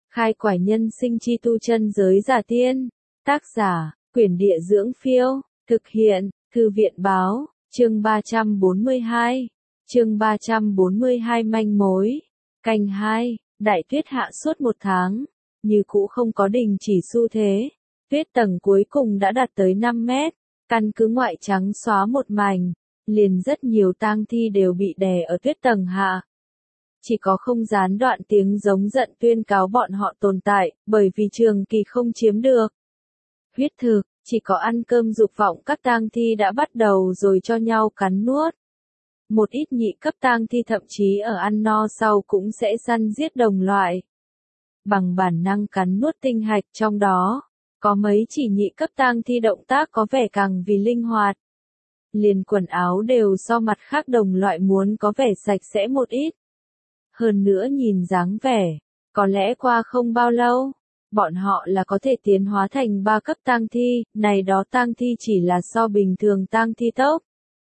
Khai quải nhân sinh chi tu chân giới giả tiên. Tác giả, Quyển Địa Dưỡng Phiêu. Thực hiện, Thư viện Báo. Chương 342. Chương 342 manh mối. Canh 2. Đại tuyết hạ suốt 1 tháng. Như cũ không có đình chỉ xu thế. Tuyết tầng cuối cùng đã đạt tới 5 mét. Căn cứ ngoại trắng xóa một mảnh. Liền rất nhiều tang thi đều bị đè ở tuyết tầng hạ. Chỉ có không gián đoạn tiếng giống giận tuyên cáo bọn họ tồn tại, bởi vì trường kỳ không chiếm được huyết thực, chỉ có ăn cơm dục vọng các tang thi đã bắt đầu rồi cho nhau cắn nuốt. Một ít nhị cấp tang thi thậm chí ở ăn no sau cũng sẽ săn giết đồng loại. Bằng bản năng cắn nuốt tinh hạch, trong đó có mấy chỉ nhị cấp tang thi động tác có vẻ càng vì linh hoạt. Liền quần áo đều so mặt khác đồng loại muốn có vẻ sạch sẽ một ít. Hơn nữa nhìn dáng vẻ, có lẽ qua không bao lâu, bọn họ là có thể tiến hóa thành 3 cấp tang thi, này đó tang thi chỉ là so bình thường tang thi tốc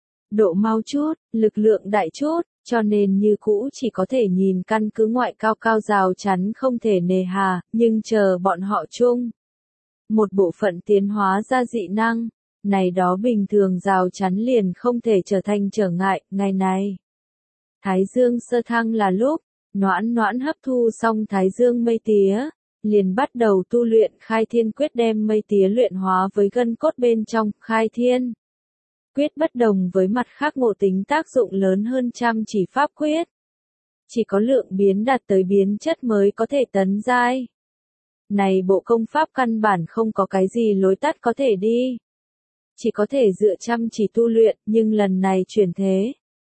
độ mau chút, lực lượng đại chút, cho nên như cũ chỉ có thể nhìn căn cứ ngoại cao cao rào chắn không thể nề hà, nhưng chờ bọn họ chung một bộ phận tiến hóa ra dị năng, này đó bình thường rào chắn liền không thể trở thành trở ngại. Ngày này, Thái Dương sơ thăng là lúc, Noãn Noãn hấp thu xong Thái Dương mây tía, liền bắt đầu tu luyện Khai Thiên Quyết, đem mây tía luyện hóa với gân cốt bên trong. Khai Thiên Quyết bất đồng với mặt khác ngộ tính tác dụng lớn hơn chăm chỉ pháp quyết. Chỉ có lượng biến đạt tới biến chất mới có thể tấn giai. Này bộ công pháp căn bản không có cái gì lối tắt có thể đi. Chỉ có thể dựa chăm chỉ tu luyện, nhưng lần này chuyển thế.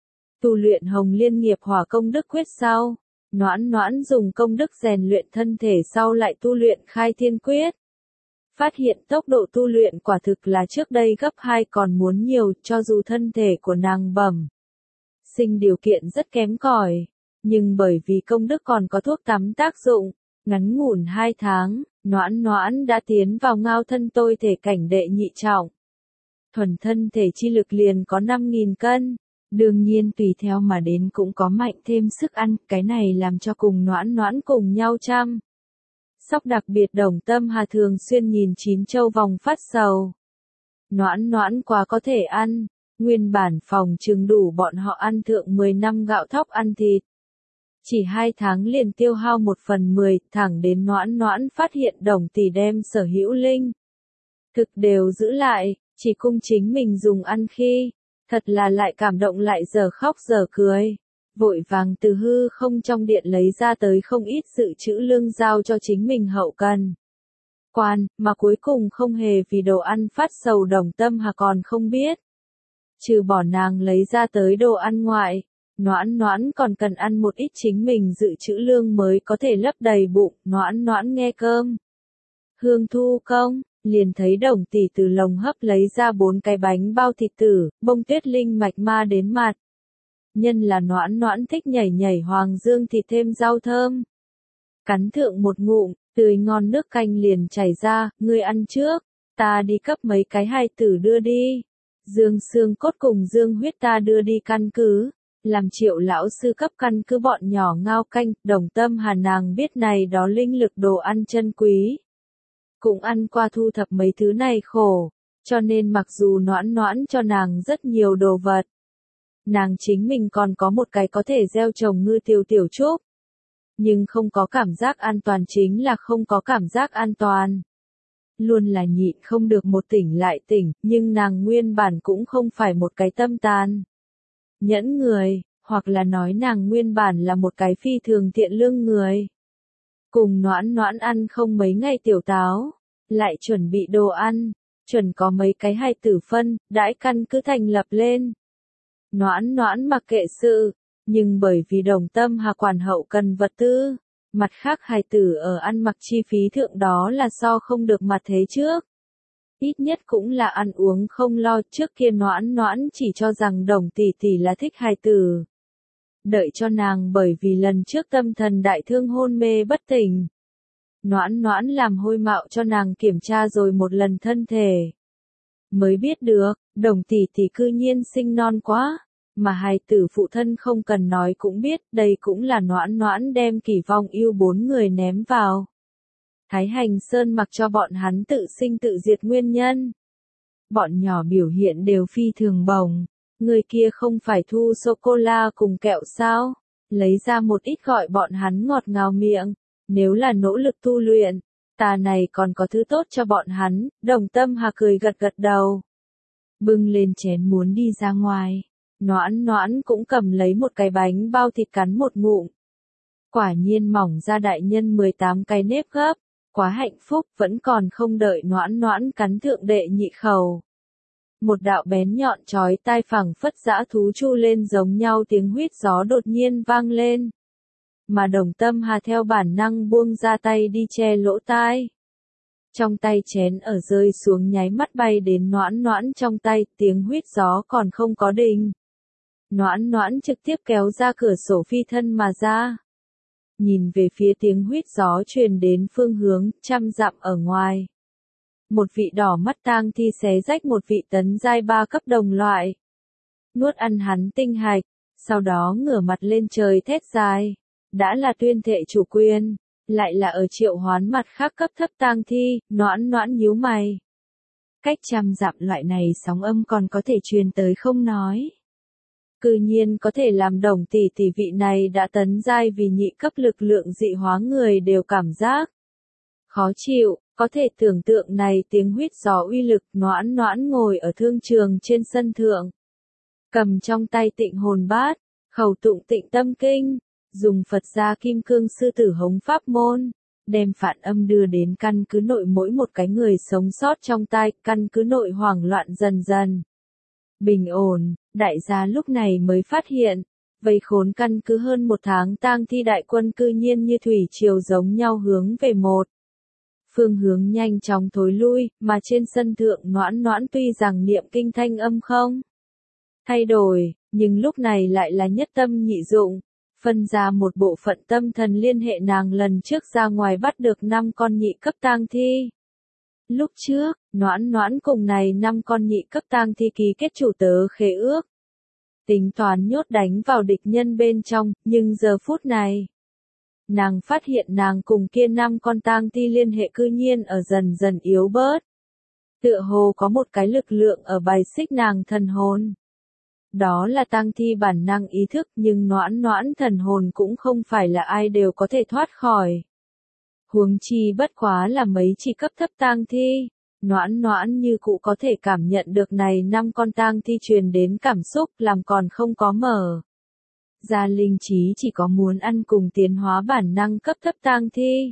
Tu luyện Hồng Liên Nghiệp Hỏa Công Đức Quyết sau, Noãn Noãn dùng công đức rèn luyện thân thể sau lại tu luyện Khai Thiên Quyết. Phát hiện tốc độ tu luyện quả thực là trước đây gấp 2 còn muốn nhiều, cho dù thân thể của nàng bẩm sinh điều kiện rất kém cỏi, nhưng bởi vì công đức còn có thuốc tắm tác dụng, ngắn ngủn 2 tháng, Noãn Noãn đã tiến vào ngao thân tôi thể cảnh đệ nhị trọng. Thuần thân thể chi lực liền có 5.000 cân. Đương nhiên tùy theo mà đến cũng có mạnh thêm sức ăn, cái này làm cho cùng Noãn Noãn cùng nhau chăm sóc đặc biệt Đồng Tâm Hà thường xuyên nhìn chín châu vòng phát sầu. Noãn Noãn quá có thể ăn, nguyên bản phòng chừng đủ bọn họ ăn thượng 10 năm gạo thóc ăn thịt. Chỉ 2 tháng liền tiêu hao 1/10, thẳng đến Noãn Noãn phát hiện Đồng tỷ đem sở hữu linh thực đều giữ lại, chỉ cung chính mình dùng ăn khi. Thật là lại cảm động lại giờ khóc giờ cười. Vội vàng từ hư không trong điện lấy ra tới không ít dự trữ lương giao cho chính mình hậu cần quan, mà cuối cùng không hề vì đồ ăn phát sầu. Đồng Tâm Hà còn không biết. Trừ bỏ nàng lấy ra tới đồ ăn ngoại, Noãn Noãn còn cần ăn một ít chính mình dự trữ lương mới có thể lấp đầy bụng. Noãn Noãn nghe cơm hương thu công, liền thấy Đồng tỷ từ lồng hấp lấy ra 4 cái bánh bao thịt tử, bông tuyết linh mạch ma đến mặt. Nhân là Noãn Noãn thích nhảy nhảy hoàng dương thịt thêm rau thơm. Cắn thượng một ngụm, tươi ngon nước canh liền chảy ra, ngươi ăn trước, ta đi cấp mấy cái hài tử đưa đi. Dương xương cốt cùng dương huyết ta đưa đi căn cứ, làm Triệu lão sư cấp căn cứ bọn nhỏ ngao canh. Đồng Tâm Hà nàng biết này đó linh lực đồ ăn chân quý. Cũng ăn qua thu thập mấy thứ này khổ, cho nên mặc dù Noãn Noãn cho nàng rất nhiều đồ vật, nàng chính mình còn có một cái có thể gieo trồng ngư tiểu tiểu trúc. Nhưng không có cảm giác an toàn chính là không có cảm giác an toàn. Luôn là nhịn không được một tỉnh lại tỉnh, nhưng nàng nguyên bản cũng không phải một cái tâm tàn nhẫn người, hoặc là nói nàng nguyên bản là một cái phi thường thiện lương người. Cùng Noãn Noãn ăn không mấy ngày tiểu táo, lại chuẩn bị đồ ăn, chuẩn có mấy cái hài tử phân, đãi căn cứ thành lập lên. Noãn Noãn mặc kệ sự, nhưng bởi vì Đồng Tâm Hà quản hậu cần vật tư, mặt khác hài tử ở ăn mặc chi phí thượng đó là so không được mặt thế trước. Ít nhất cũng là ăn uống không lo. Trước kia Noãn Noãn chỉ cho rằng Đồng tỷ tỷ là thích hài tử. Đợi cho nàng bởi vì lần trước tâm thần đại thương hôn mê bất tỉnh. Noãn Noãn làm hôi mạo cho nàng kiểm tra rồi một lần thân thể. Mới biết được, Đồng tỷ tỷ cư nhiên sinh non quá, mà hài tử phụ thân không cần nói cũng biết, đây cũng là Noãn Noãn đem kỳ vọng yêu 4 người ném vào Thái Hành Sơn mặc cho bọn hắn tự sinh tự diệt nguyên nhân. Bọn nhỏ biểu hiện đều phi thường bồng. Người kia không phải thu sô-cô-la cùng kẹo sao? Lấy ra một ít gọi bọn hắn ngọt ngào miệng. Nếu là nỗ lực tu luyện, ta này còn có thứ tốt cho bọn hắn. Đồng Tâm Hà cười gật gật đầu. Bưng lên chén muốn đi ra ngoài. Noãn Noãn cũng cầm lấy một cái bánh bao thịt cắn một ngụm. Quả nhiên mỏng ra đại nhân 18 cái nếp gấp. Quá hạnh phúc, vẫn còn không đợi Noãn Noãn cắn thượng đệ nhị khẩu. Một đạo bén nhọn chói tai phẳng phất dã thú chu lên giống nhau tiếng huýt gió đột nhiên vang lên. Mà Đồng Tâm Hà theo bản năng buông ra tay đi che lỗ tai. Trong tay chén ở rơi xuống nháy mắt bay đến Noãn Noãn trong tay, tiếng huýt gió còn không có đình. Noãn Noãn trực tiếp kéo ra cửa sổ phi thân mà ra. Nhìn về phía tiếng huýt gió truyền đến phương hướng, 100 dặm ở ngoài. Một vị đỏ mắt tang thi xé rách một vị tấn giai 3 cấp đồng loại. Nuốt ăn hắn tinh hạch, sau đó ngửa mặt lên trời thét dài. Đã là tuyên thệ chủ quyền, lại là ở triệu hoán mặt khác cấp thấp tang thi, Noãn Noãn nhíu mày. Cách 100 dặm loại này sóng âm còn có thể truyền tới không nói. Cư nhiên có thể làm Đồng tỷ tỷ vị này đã tấn giai vì nhị cấp lực lượng dị hóa người đều cảm giác khó chịu, có thể tưởng tượng này tiếng huýt gió uy lực. Noãn Noãn ngồi ở thương trường trên sân thượng. Cầm trong tay Tịnh Hồn Bát, khẩu tụng Tịnh Tâm Kinh, dùng Phật gia Kim Cương Sư Tử Hống pháp môn, đem phản âm đưa đến căn cứ nội mỗi một cái người sống sót trong tai, căn cứ nội hoảng loạn dần dần bình ổn. Đại gia lúc này mới phát hiện, vây khốn căn cứ hơn một tháng tang thi đại quân cư nhiên như thủy triều giống nhau hướng về một phương hướng nhanh chóng thối lui, mà trên sân thượng Noãn Noãn tuy rằng niệm kinh thanh âm không thay đổi, nhưng lúc này lại là nhất tâm nhị dụng, phân ra một bộ phận tâm thần liên hệ nàng lần trước ra ngoài bắt được 5 con nhị cấp tang thi. Lúc trước, Noãn Noãn cùng này 5 con nhị cấp tang thi ký kết chủ tớ khế ước. Tính toán nhốt đánh vào địch nhân bên trong, nhưng giờ phút này, nàng phát hiện nàng cùng kia 5 con tang thi liên hệ cư nhiên ở dần dần yếu bớt. Tựa hồ có một cái lực lượng ở bài xích nàng thần hồn. Đó là tang thi bản năng ý thức, nhưng Noãn Noãn thần hồn cũng không phải là ai đều có thể thoát khỏi. Huống chi bất quá là mấy chỉ cấp thấp tang thi, Noãn Noãn như cụ có thể cảm nhận được này 5 con tang thi truyền đến cảm xúc làm còn không có mở. Gia linh trí chỉ có muốn ăn cùng tiến hóa bản năng cấp thấp tang thi.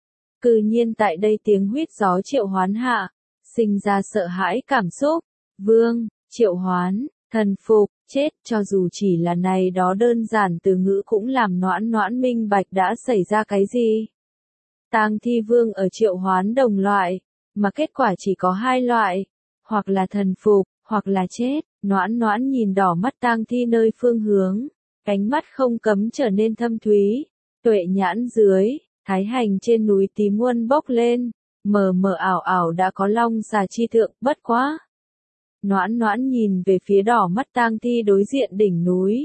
Cư nhiên tại đây tiếng huýt gió triệu hoán hạ, sinh ra sợ hãi cảm xúc, vương, triệu hoán, thần phục, chết, cho dù chỉ là này đó đơn giản từ ngữ cũng làm Noãn Noãn minh bạch đã xảy ra cái gì. Tang thi vương ở triệu hoán đồng loại, mà kết quả chỉ có 2 loại, hoặc là thần phục, hoặc là chết. Noãn Noãn nhìn đỏ mắt tang thi nơi phương hướng, ánh mắt không cấm trở nên thâm thúy. Tuệ nhãn dưới, Thái Hành trên núi tím huân bốc lên, mờ mờ ảo ảo đã có long xà chi thượng, bất quá. Noãn Noãn nhìn về phía đỏ mắt tang thi đối diện đỉnh núi.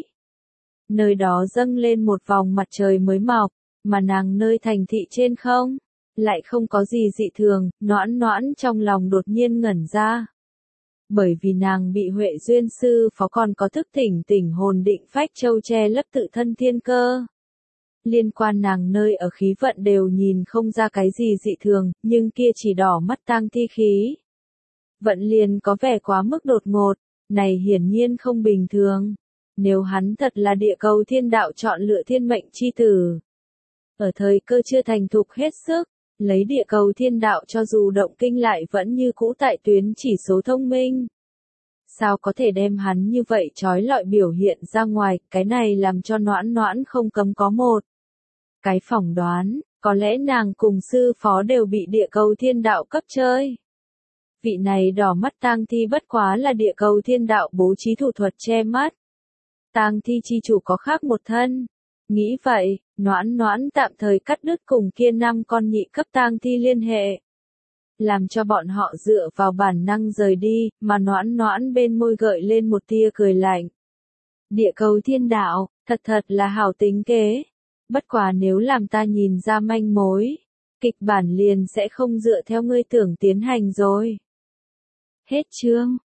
Nơi đó dâng lên một vòng mặt trời mới mọc, mà nàng nơi thành thị trên không, lại không có gì dị thường. Noãn Noãn trong lòng đột nhiên ngẩn ra. Bởi vì nàng bị Huệ Duyên Sư Phó còn có thức tỉnh hồn định phách châu che lấp tự thân thiên cơ. Liên quan nàng nơi ở khí vận đều nhìn không ra cái gì dị thường, nhưng kia chỉ đỏ mắt tang thi khí. Vận liền có vẻ quá mức đột ngột, này hiển nhiên không bình thường. Nếu hắn thật là địa cầu thiên đạo chọn lựa thiên mệnh chi tử, ở thời cơ chưa thành thục hết sức, lấy địa cầu thiên đạo cho dù động kinh lại vẫn như cũ tại tuyến chỉ số thông minh. Sao có thể đem hắn như vậy trói lọi biểu hiện ra ngoài, cái này làm cho Noãn Noãn không cấm có một cái phỏng đoán, có lẽ nàng cùng sư phó đều bị địa cầu thiên đạo cấp chơi. Vị này đỏ mắt tang thi bất quá là địa cầu thiên đạo bố trí thủ thuật che mắt. Tang thi chi chủ có khác một thân. Nghĩ vậy, Noãn Noãn tạm thời cắt đứt cùng kia 5 con nhị cấp tang thi liên hệ. Làm cho bọn họ dựa vào bản năng rời đi, mà Noãn Noãn bên môi gợi lên một tia cười lạnh. Địa cầu thiên đạo, thật là hảo tính kế. Bất quá nếu làm ta nhìn ra manh mối, kịch bản liền sẽ không dựa theo ngươi tưởng tiến hành rồi. Hết chương.